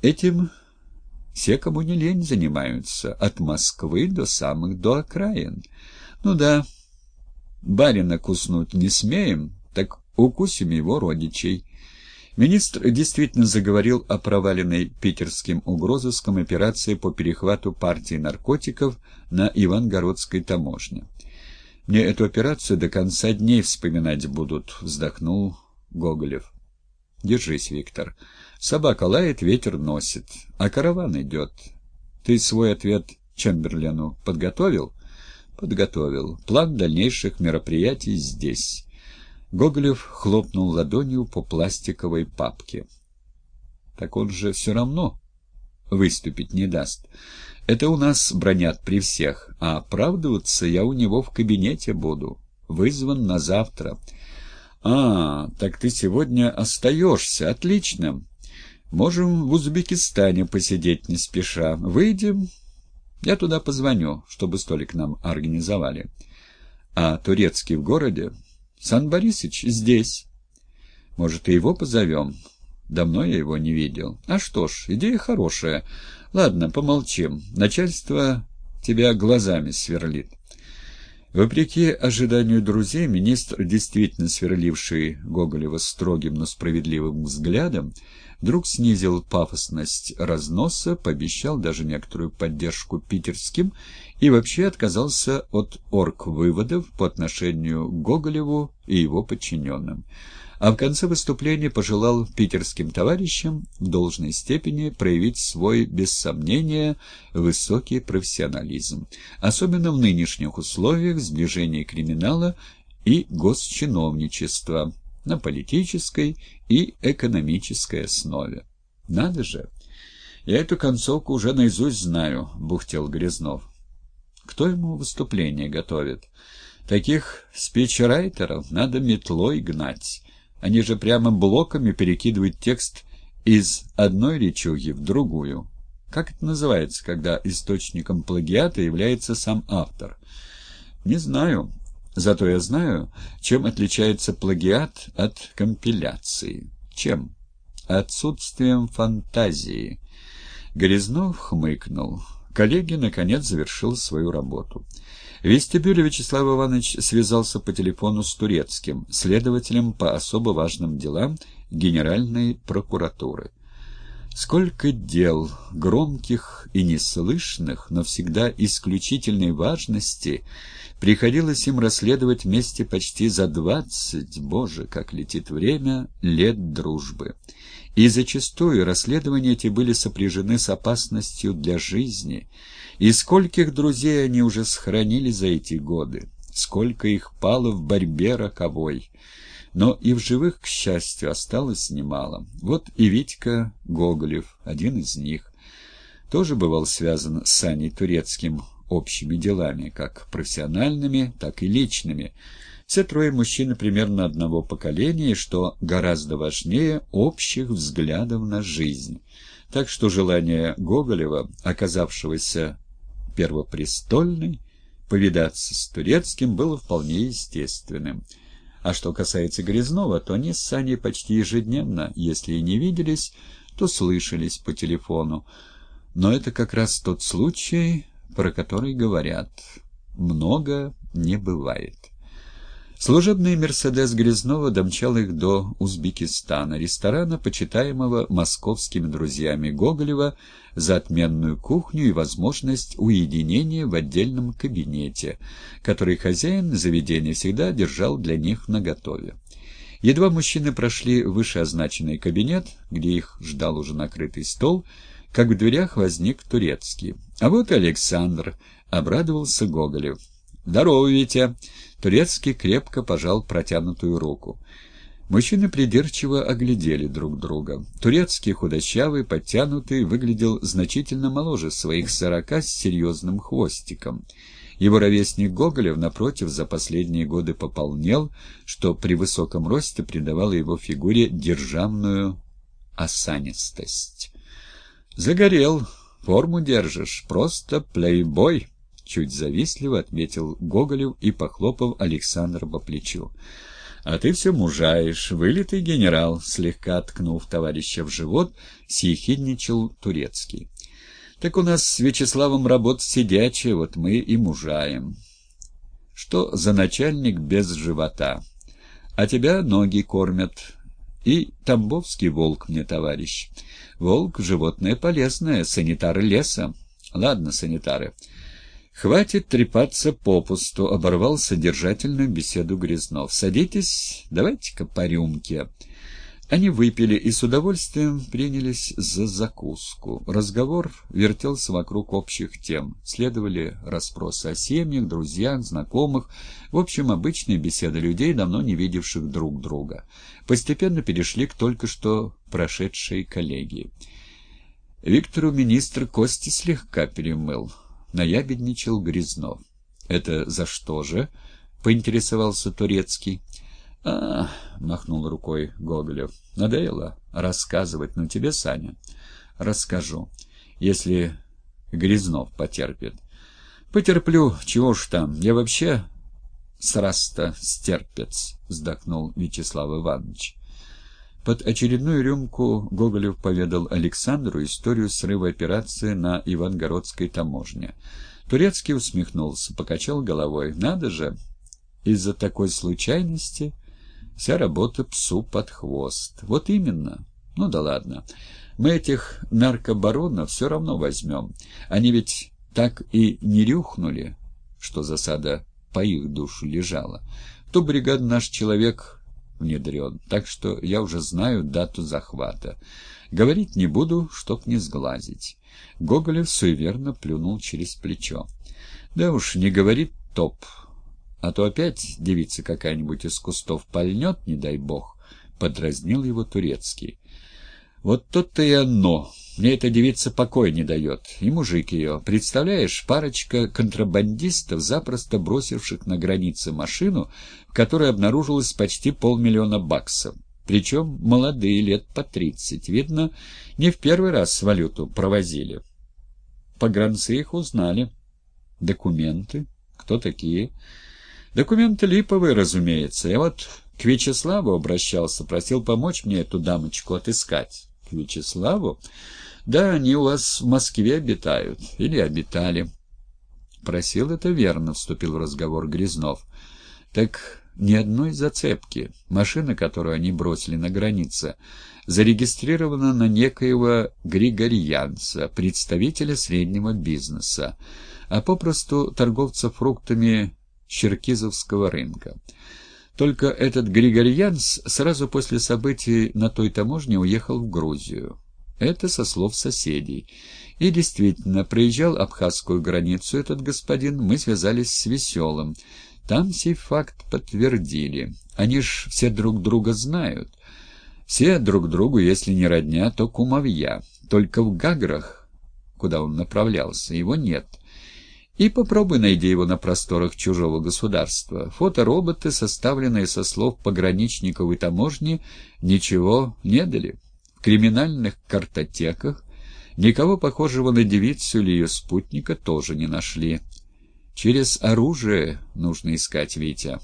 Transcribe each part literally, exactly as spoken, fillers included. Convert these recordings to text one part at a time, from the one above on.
Этим все, кому не лень, занимаются, от Москвы до самых до окраин. Ну да, барина куснуть не смеем, так укусим его родичей. Министр действительно заговорил о проваленной питерским угрозыском операции по перехвату партии наркотиков на Ивангородской таможне. «Мне эту операцию до конца дней вспоминать будут», — вздохнул Гоголев. «Держись, Виктор. Собака лает, ветер носит, а караван идет. Ты свой ответ Чемберлену подготовил?» «Подготовил. План дальнейших мероприятий здесь». Гоголев хлопнул ладонью по пластиковой папке. «Так он же все равно выступить не даст. Это у нас бронят при всех, а оправдываться я у него в кабинете буду. Вызван на завтра». «А, так ты сегодня остаешься. Отлично. Можем в Узбекистане посидеть не спеша. Выйдем. Я туда позвоню, чтобы столик нам организовали. А турецкий в городе? Сан Борисыч здесь. Может, и его позовем? Давно я его не видел. А что ж, идея хорошая. Ладно, помолчим. Начальство тебя глазами сверлит». Вопреки ожиданию друзей, министр, действительно сверливший Гоголева строгим, но справедливым взглядом, вдруг снизил пафосность разноса, пообещал даже некоторую поддержку питерским и вообще отказался от оргвыводов по отношению к Гоголеву и его подчиненным. А в конце выступления пожелал питерским товарищам в должной степени проявить свой, без сомнения, высокий профессионализм, особенно в нынешних условиях сближения криминала и госчиновничества на политической и экономической основе. «Надо же! Я эту концовку уже наизусть знаю», — бухтел Грязнов. «Кто ему выступление готовит? Таких спичрайтеров надо метлой гнать. Они же прямо блоками перекидывают текст из одной речуги в другую. Как это называется, когда источником плагиата является сам автор? Не знаю. Зато я знаю, чем отличается плагиат от компиляции. Чем? Отсутствием фантазии». Грязнов хмыкнул. Коллеги, наконец, завершил свою работу. В вестибюле Вячеслав Иванович связался по телефону с Турецким, следователем по особо важным делам Генеральной прокуратуры. Сколько дел, громких и неслышных, но всегда исключительной важности, приходилось им расследовать вместе почти за двадцать, боже, как летит время, лет дружбы. И зачастую расследования эти были сопряжены с опасностью для жизни. И скольких друзей они уже сохранили за эти годы, сколько их пало в борьбе роковой. Но и в живых, к счастью, осталось немало. Вот и Витька Гоголев, один из них, тоже бывал связан с Саней Турецким общими делами, как профессиональными, так и личными. Все трое мужчины примерно одного поколения, что гораздо важнее, общих взглядов на жизнь. Так что желание Гоголева, оказавшегося первопрестольной, повидаться с Турецким было вполне естественным. А что касается Грязнова, то они с Саней почти ежедневно, если и не виделись, то слышались по телефону. Но это как раз тот случай, про который говорят: много не бывает. Служебный «Мерседес» Грязнова домчал их до Узбекистана, ресторана, почитаемого московскими друзьями Гоголева за отменную кухню и возможность уединения в отдельном кабинете, который хозяин заведения всегда держал для них наготове. Едва мужчины прошли вышеозначенный кабинет, где их ждал уже накрытый стол, как в дверях возник Турецкий. «А вот и Александр», — обрадовался Гоголев. «Здорово, Витя!» Турецкий крепко пожал протянутую руку. Мужчины придирчиво оглядели друг друга. Турецкий, худощавый, подтянутый, выглядел значительно моложе своих сорока с серьезным хвостиком. Его ровесник Гоголев, напротив, за последние годы пополнел, что при высоком росте придавало его фигуре державную осанистость. «Загорел, форму держишь, просто плейбой!» Чуть завистливо отметил Гоголев и, похлопав Александра по плечу. А ты все мужаешь, вылитый генерал, слегка ткнув товарища в живот, съехидничал Турецкий. Так у нас с Вячеславом работа сидячая, вот мы и мужаем. Что за начальник без живота? А тебя ноги кормят. И тамбовский волк мне товарищ. Волк — животное полезное, санитары леса. Ладно, санитары. «Хватит трепаться попусту», — оборвал содержательную беседу Грязнов. «Садитесь, давайте-ка по рюмке». Они выпили и с удовольствием принялись за закуску. Разговор вертелся вокруг общих тем. Следовали расспросы о семьях, друзьях, знакомых. В общем, обычные беседы людей, давно не видевших друг друга. Постепенно перешли к только что прошедшей коллегии. Виктору министр кости слегка перемыл. Наябедничал Грязнов. «Это за что же?» — поинтересовался Турецкий. «А, — махнул рукой Гоголев, — надоело рассказывать, но тебе, Саня, расскажу, если Грязнов потерпит». «Потерплю, чего ж там, я вообще сраста стерпец», — вздохнул Вячеслав Иванович. Под очередную рюмку Гоголев поведал Александру историю срыва операции на Ивангородской таможне. Турецкий усмехнулся, покачал головой. «Надо же, из-за такой случайности вся работа псу под хвост». «Вот именно. Ну да ладно. Мы этих наркобаронов все равно возьмем. Они ведь так и не рюхнули, что засада по их душу лежала. В ту бригаду наш человек внедрен, так что я уже знаю дату захвата. Говорить не буду, чтоб не сглазить». Гоголев суеверно плюнул через плечо. «Да уж, не говорит топ, а то опять девица какая-нибудь из кустов пальнет, не дай бог», — подразнил его Турецкий. «Вот то-то и оно. Мне эта девица покоя не дает. И мужик ее. Представляешь, парочка контрабандистов, запросто бросивших на границе машину, в которой обнаружилось почти полмиллиона баксов. Причем молодые, лет по тридцать. Видно, не в первый раз валюту провозили. Погранцы их узнали. Документы? Кто такие?» «Документы липовые, разумеется. Я вот к Вячеславу обращался, просил помочь мне эту дамочку отыскать». «К Вячеславу?» «Да, они у вас в Москве обитают. Или обитали». «Просил, это верно», — вступил в разговор Грязнов. «Так ни одной зацепки. Машина, которую они бросили на границе, зарегистрирована на некоего Григорьянца, представителя среднего бизнеса, а попросту торговца фруктами Черкизовского рынка. Только этот Григорьянц сразу после событий на той таможне уехал в Грузию. Это со слов соседей. И действительно, проезжал абхазскую границу этот господин, мы связались с Веселым. Там сей факт подтвердили. Они ж все друг друга знают. Все друг другу, если не родня, то кумовья. Только в Гаграх, куда он направлялся, его нет. И попробуй найди его на просторах чужого государства. Фотороботы, составленные со слов пограничников и таможни, ничего не дали. В криминальных картотеках никого похожего на девицу или ее спутника тоже не нашли. Через оружие нужно искать, Витя.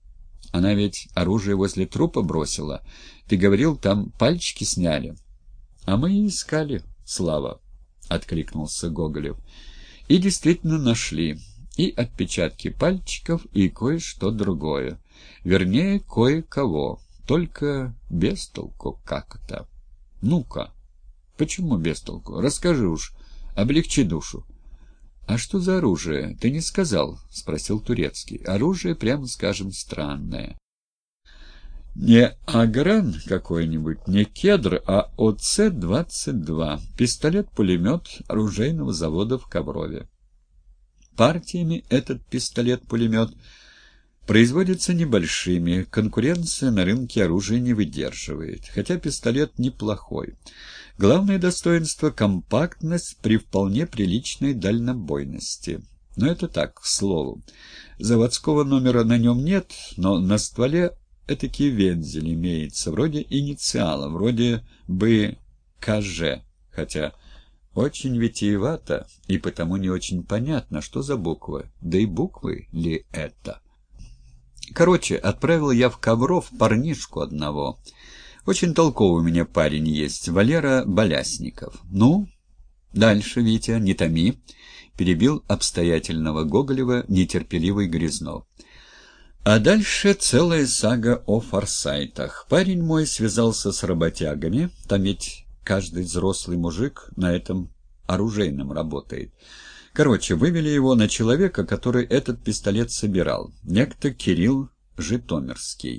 Она ведь оружие возле трупа бросила. Ты говорил, там пальчики сняли. А мы и искали, Слава, — откликнулся Гоголев. И действительно нашли. И отпечатки пальчиков, и кое-что другое. Вернее, кое-кого. Только без толку как-то. Ну-ка. Почему без толку? Расскажи уж. Облегчи душу. «А что за оружие? Ты не сказал?» — спросил Турецкий. «Оружие, прямо скажем, странное. Не Агран какой-нибудь, не Кедр, а О Ц двадцать два. Пистолет-пулемет оружейного завода в Коврове. Партиями этот пистолет-пулемет производится небольшими, конкуренция на рынке оружия не выдерживает, хотя пистолет неплохой. Главное достоинство — компактность при вполне приличной дальнобойности. Но это так, к слову. Заводского номера на нем нет, но на стволе этакий вензель имеется, вроде инициала, вроде бы К Ж, хотя очень витиевато и потому не очень понятно, что за буквы, да и буквы ли это. Короче, отправил я в Ковров парнишку одного. Очень толковый у меня парень есть, Валера Болясников. Ну, дальше, Витя, не томи, перебил обстоятельного Гоголева нетерпеливый Грязнов. А дальше целая сага о форсайтах. Парень мой связался с работягами, там ведь каждый взрослый мужик на этом оружейном работает. Короче, вывели его на человека, который этот пистолет собирал, некто Кирилл Житомирский.